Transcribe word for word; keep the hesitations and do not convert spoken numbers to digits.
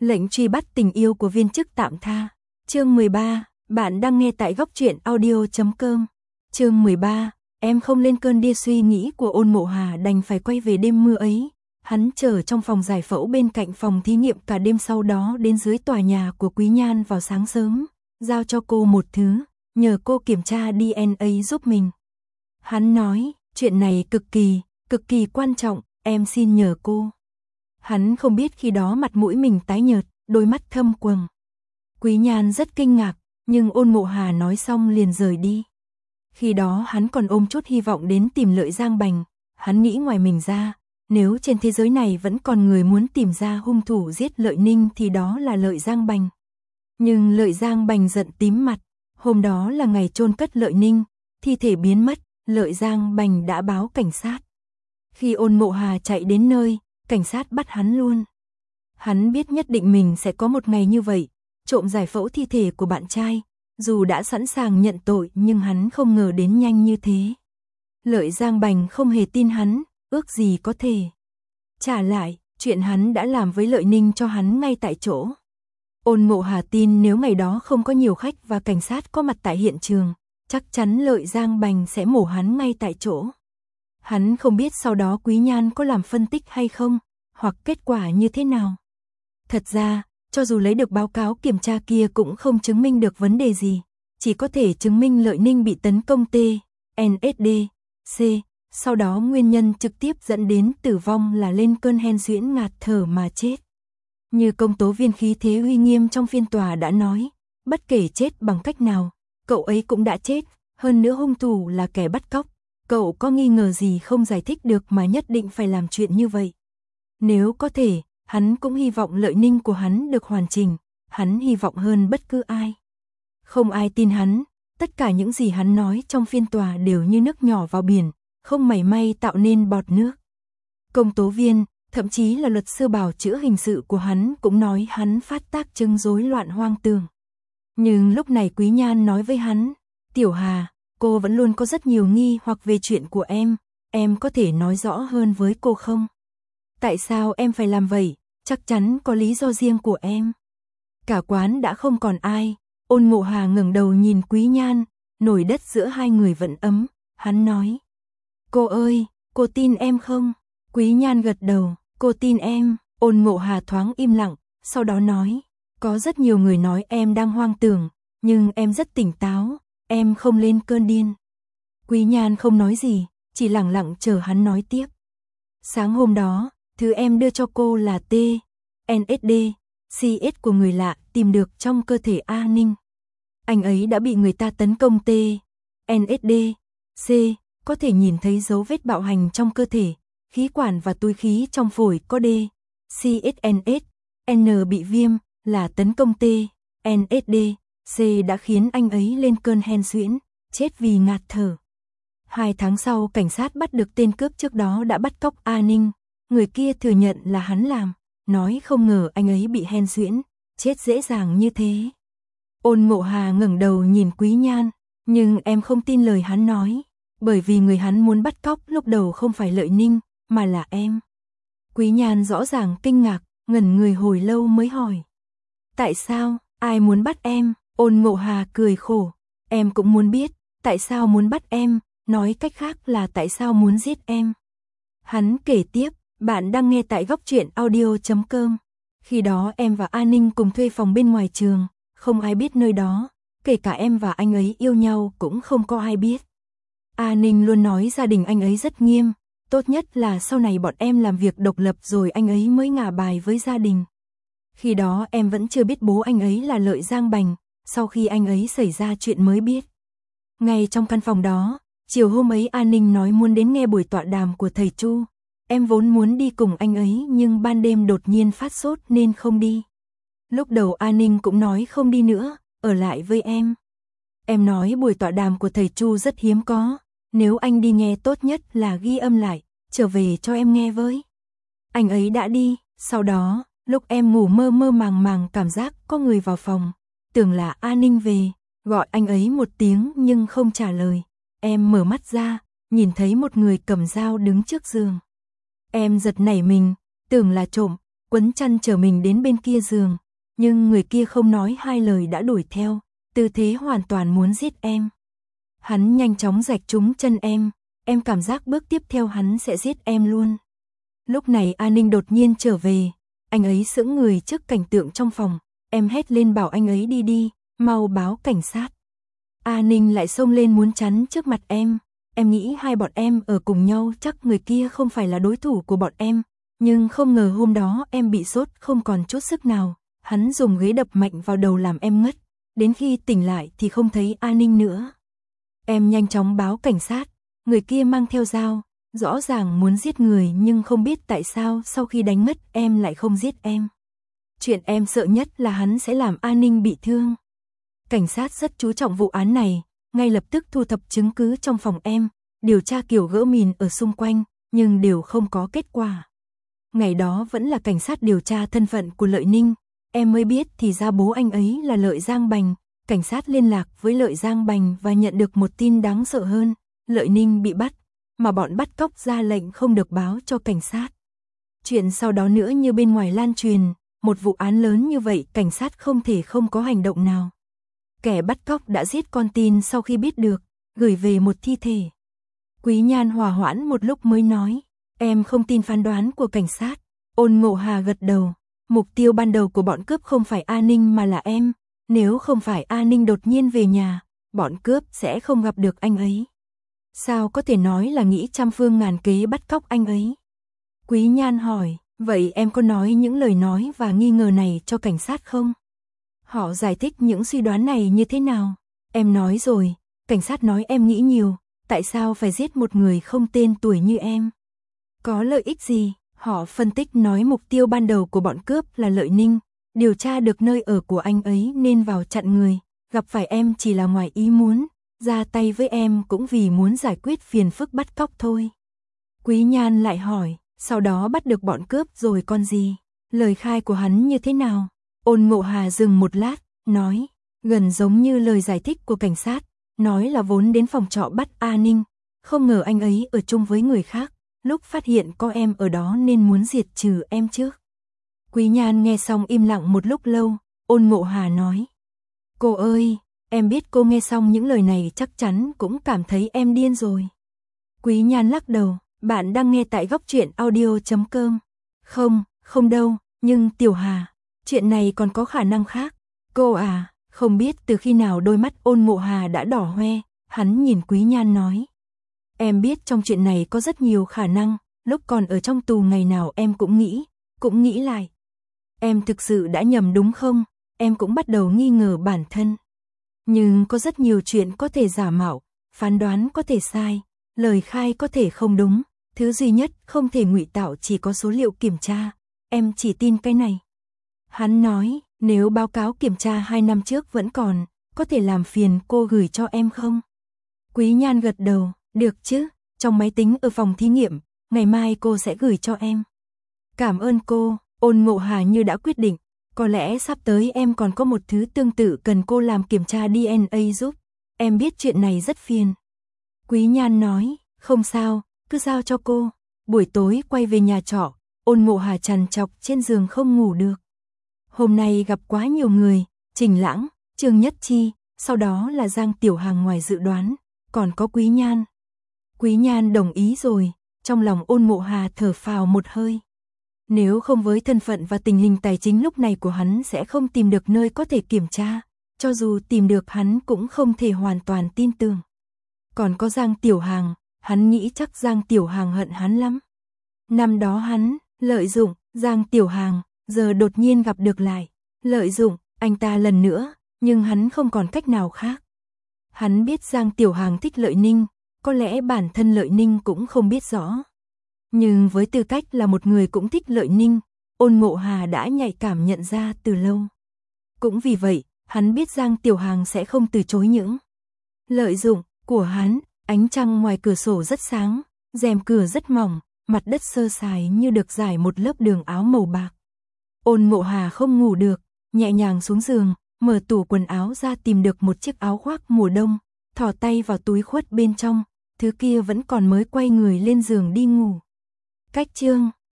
Lệnh truy bắt tình yêu của viên chức tạm tha. Chương mười ba, bạn đang nghe tại góc truyện audio chấm com. Chương mười ba, em không lên cơn đia suy nghĩ của Ôn Mộ Hà đành phải quay về đêm mưa ấy. Hắn chờ trong phòng giải phẫu bên cạnh phòng thí nghiệm cả đêm, sau đó đến dưới tòa nhà của Quý Nhan vào sáng sớm, giao cho cô một thứ, nhờ cô kiểm tra đê en a giúp mình. Hắn nói, chuyện này cực kỳ, cực kỳ quan trọng, em xin nhờ cô. Hắn không biết khi đó mặt mũi mình tái nhợt, đôi mắt thâm quầng. Quý Nhan rất kinh ngạc, nhưng Ôn Mộ Hà nói xong liền rời đi. Khi đó hắn còn ôm chút hy vọng đến tìm Lợi Giang Bành, hắn nghĩ ngoài mình ra, nếu trên thế giới này vẫn còn người muốn tìm ra hung thủ giết Lợi Ninh thì đó là Lợi Giang Bành. Nhưng Lợi Giang Bành giận tím mặt, hôm đó là ngày chôn cất Lợi Ninh, thi thể biến mất, Lợi Giang Bành đã báo cảnh sát. Khi Ôn Mộ Hà chạy đến nơi, cảnh sát bắt hắn luôn. Hắn biết nhất định mình sẽ có một ngày như vậy, trộm giải phẫu thi thể của bạn trai, dù đã sẵn sàng nhận tội nhưng hắn không ngờ đến nhanh như thế. Lợi Giang Bành không hề tin hắn, ước gì có thể trả lại chuyện hắn đã làm với Lợi Ninh cho hắn ngay tại chỗ. Ôn Mộ Hà tin nếu ngày đó không có nhiều khách và cảnh sát có mặt tại hiện trường, chắc chắn Lợi Giang Bành sẽ mổ hắn ngay tại chỗ. Hắn không biết sau đó Quý Nhan có làm phân tích hay không, hoặc kết quả như thế nào. Thật ra, cho dù lấy được báo cáo kiểm tra kia cũng không chứng minh được vấn đề gì, chỉ có thể chứng minh Lợi Ninh bị tấn công T, en ét đê, C, sau đó nguyên nhân trực tiếp dẫn đến tử vong là lên cơn hen suyễn ngạt thở mà chết. Như công tố viên Khí Thế uy nghiêm trong phiên tòa đã nói, bất kể chết bằng cách nào, cậu ấy cũng đã chết, hơn nữa hung thủ là kẻ bắt cóc. Cậu có nghi ngờ gì không giải thích được mà nhất định phải làm chuyện như vậy. Nếu có thể, hắn cũng hy vọng Lợi Ninh của hắn được hoàn chỉnh, hắn hy vọng hơn bất cứ ai. Không ai tin hắn, tất cả những gì hắn nói trong phiên tòa đều như nước nhỏ vào biển, không mảy may tạo nên bọt nước. Công tố viên, thậm chí là luật sư bảo chữa hình sự của hắn cũng nói hắn phát tác chứng rối loạn hoang tưởng. Nhưng lúc này Quý Nhan nói với hắn, Tiểu Hà, cô vẫn luôn có rất nhiều nghi hoặc về chuyện của em, em có thể nói rõ hơn với cô không? Tại sao em phải làm vậy? Chắc chắn có lý do riêng của em. Cả quán đã không còn ai, Ôn Mộ Hà ngẩng đầu nhìn Quý Nhan, nổi đất giữa hai người vẫn ấm, hắn nói. Cô ơi, cô tin em không? Quý Nhan gật đầu, cô tin em. Ôn Mộ Hà thoáng im lặng, sau đó nói, có rất nhiều người nói em đang hoang tưởng, nhưng em rất tỉnh táo. Em không lên cơn điên. Quý Nhan không nói gì, chỉ lặng lặng chờ hắn nói tiếp. Sáng hôm đó, thứ em đưa cho cô là T, en ét đê, xê ét của người lạ tìm được trong cơ thể A Ninh. Anh ấy đã bị người ta tấn công T, en ét đê, C, có thể nhìn thấy dấu vết bạo hành trong cơ thể, khí quản và túi khí trong phổi có D, xê ét en ét, N bị viêm, là tấn công T, en ét đê. C đã khiến anh ấy lên cơn hen suyễn, chết vì ngạt thở. Hai tháng sau cảnh sát bắt được tên cướp trước đó đã bắt cóc A Ninh, người kia thừa nhận là hắn làm, nói không ngờ anh ấy bị hen suyễn, chết dễ dàng như thế. Ôn Mộ Hà ngẩng đầu nhìn Quý Nhan, nhưng em không tin lời hắn nói, bởi vì người hắn muốn bắt cóc lúc đầu không phải Lợi Ninh, mà là em. Quý Nhan rõ ràng kinh ngạc, ngẩn người hồi lâu mới hỏi. Tại sao, ai muốn bắt em? Ôn Mộ Hà cười khổ, em cũng muốn biết, tại sao muốn bắt em, nói cách khác là tại sao muốn giết em. Hắn kể tiếp, bạn đang nghe tại góc truyện audio chấm com. Khi đó em và A Ninh cùng thuê phòng bên ngoài trường, không ai biết nơi đó, kể cả em và anh ấy yêu nhau cũng không có ai biết. A Ninh luôn nói gia đình anh ấy rất nghiêm, tốt nhất là sau này bọn em làm việc độc lập rồi anh ấy mới ngả bài với gia đình. Khi đó em vẫn chưa biết bố anh ấy là Lợi Giang Bành. Sau khi anh ấy xảy ra chuyện mới biết. Ngay trong căn phòng đó, chiều hôm ấy A Ninh nói muốn đến nghe buổi tọa đàm của thầy Chu. Em vốn muốn đi cùng anh ấy nhưng ban đêm đột nhiên phát sốt nên không đi. Lúc đầu A Ninh cũng nói không đi nữa, ở lại với em. Em nói buổi tọa đàm của thầy Chu rất hiếm có, nếu anh đi nghe tốt nhất là ghi âm lại, trở về cho em nghe với. Anh ấy đã đi, sau đó, lúc em ngủ mơ mơ màng màng cảm giác có người vào phòng. Tưởng là A Ninh về, gọi anh ấy một tiếng nhưng không trả lời. Em mở mắt ra, nhìn thấy một người cầm dao đứng trước giường. Em giật nảy mình, tưởng là trộm, quấn chăn chở mình đến bên kia giường, nhưng người kia không nói hai lời đã đuổi theo, tư thế hoàn toàn muốn giết em. Hắn nhanh chóng rạch trúng chân em, em cảm giác bước tiếp theo hắn sẽ giết em luôn. Lúc này A Ninh đột nhiên trở về, anh ấy sững người trước cảnh tượng trong phòng, em hét lên bảo anh ấy đi đi, mau báo cảnh sát. A Ninh lại xông lên muốn chắn trước mặt em, em nghĩ hai bọn em ở cùng nhau chắc người kia không phải là đối thủ của bọn em, nhưng không ngờ hôm đó em bị sốt không còn chút sức nào, hắn dùng ghế đập mạnh vào đầu làm em ngất, đến khi tỉnh lại thì không thấy A Ninh nữa. Em nhanh chóng báo cảnh sát, người kia mang theo dao, rõ ràng muốn giết người nhưng không biết tại sao sau khi đánh ngất em lại không giết em. Chuyện em sợ nhất là hắn sẽ làm A Ninh bị thương. Cảnh sát rất chú trọng vụ án này, ngay lập tức thu thập chứng cứ trong phòng em, điều tra kiểu gỡ mìn ở xung quanh, nhưng đều không có kết quả. Ngày đó vẫn là cảnh sát điều tra thân phận của Lợi Ninh, em mới biết thì ra bố anh ấy là Lợi Giang Bành. Cảnh sát liên lạc với Lợi Giang Bành và nhận được một tin đáng sợ hơn, Lợi Ninh bị bắt, mà bọn bắt cóc ra lệnh không được báo cho cảnh sát. Chuyện sau đó nữa như bên ngoài lan truyền, một vụ án lớn như vậy cảnh sát không thể không có hành động nào. Kẻ bắt cóc đã giết con tin sau khi biết được, gửi về một thi thể. Quý Nhan hòa hoãn một lúc mới nói, em không tin phán đoán của cảnh sát. Ôn Ngộ Hà gật đầu, mục tiêu ban đầu của bọn cướp không phải A Ninh mà là em. Nếu không phải A Ninh đột nhiên về nhà, bọn cướp sẽ không gặp được anh ấy. Sao có thể nói là nghĩ trăm phương ngàn kế bắt cóc anh ấy? Quý Nhan hỏi, vậy em có nói những lời nói và nghi ngờ này cho cảnh sát không? Họ giải thích những suy đoán này như thế nào? Em nói rồi, cảnh sát nói em nghĩ nhiều, tại sao phải giết một người không tên tuổi như em? Có lợi ích gì? Họ phân tích nói mục tiêu ban đầu của bọn cướp là Lợi Ninh. Điều tra được nơi ở của anh ấy nên vào chặn người, gặp phải em chỉ là ngoài ý muốn, ra tay với em cũng vì muốn giải quyết phiền phức bắt cóc thôi. Quý Nhan lại hỏi, sau đó bắt được bọn cướp rồi con gì? Lời khai của hắn như thế nào? Ôn Ngộ Hà dừng một lát, nói, gần giống như lời giải thích của cảnh sát, nói là vốn đến phòng trọ bắt A Ninh, không ngờ anh ấy ở chung với người khác, lúc phát hiện có em ở đó nên muốn diệt trừ em trước. Quý Nhan nghe xong im lặng một lúc lâu, Ôn Ngộ Hà nói, cô ơi, em biết cô nghe xong những lời này chắc chắn cũng cảm thấy em điên rồi. Quý Nhan lắc đầu, bạn đang nghe tại góc truyện audio chấm com. Không, không đâu, nhưng Tiểu Hà, chuyện này còn có khả năng khác. Cô à, không biết từ khi nào đôi mắt Ôn Ngộ Hà đã đỏ hoe, hắn nhìn Quý Nhan nói. Em biết trong chuyện này có rất nhiều khả năng, lúc còn ở trong tù ngày nào em cũng nghĩ, cũng nghĩ lại. Em thực sự đã nhầm đúng không? Em cũng bắt đầu nghi ngờ bản thân. Nhưng có rất nhiều chuyện có thể giả mạo, phán đoán có thể sai, lời khai có thể không đúng, thứ duy nhất không thể ngụy tạo chỉ có số liệu kiểm tra. Em chỉ tin cái này. Hắn nói, nếu báo cáo kiểm tra hai năm trước vẫn còn, có thể làm phiền cô gửi cho em không? Quý Nhan gật đầu, được chứ, trong máy tính ở phòng thí nghiệm, ngày mai cô sẽ gửi cho em. Cảm ơn cô. Ôn Ngộ Hà như đã quyết định, có lẽ sắp tới em còn có một thứ tương tự cần cô làm kiểm tra đê en a giúp. Em biết chuyện này rất phiền. Quý Nhan nói, không sao, cứ giao cho cô. Buổi tối quay về nhà trọ, Ôn Ngộ Hà trằn trọc trên giường không ngủ được. Hôm nay gặp quá nhiều người, Trình Lãng, Trương Nhất Chi, sau đó là Giang Tiểu Hàng ngoài dự đoán, còn có Quý Nhan. Quý Nhan đồng ý rồi, trong lòng Ôn Ngộ Hà thở phào một hơi. Nếu không với thân phận và tình hình tài chính lúc này của hắn sẽ không tìm được nơi có thể kiểm tra, cho dù tìm được hắn cũng không thể hoàn toàn tin tưởng. Còn có Giang Tiểu Hàng, hắn nghĩ chắc Giang Tiểu Hàng hận hắn lắm. Năm đó hắn, lợi dụng, Giang Tiểu Hàng, giờ đột nhiên gặp được lại, lợi dụng, anh ta lần nữa, nhưng hắn không còn cách nào khác. Hắn biết Giang Tiểu Hàng thích Lợi Ninh, có lẽ bản thân Lợi Ninh cũng không biết rõ. Nhưng với tư cách là một người cũng thích Lợi Ninh, Ôn Ngộ Hà đã nhạy cảm nhận ra từ lâu. Cũng vì vậy, hắn biết Giang Tiểu Hàng sẽ không từ chối những lợi dụng của hắn. Ánh trăng ngoài cửa sổ rất sáng, rèm cửa rất mỏng, mặt đất sơ sài như được rải một lớp đường áo màu bạc. Ôn Ngộ Hà không ngủ được, nhẹ nhàng xuống giường, mở tủ quần áo ra tìm được một chiếc áo khoác mùa đông, thò tay vào túi khuất bên trong, thứ kia vẫn còn mới quay người lên giường đi ngủ. Cách chương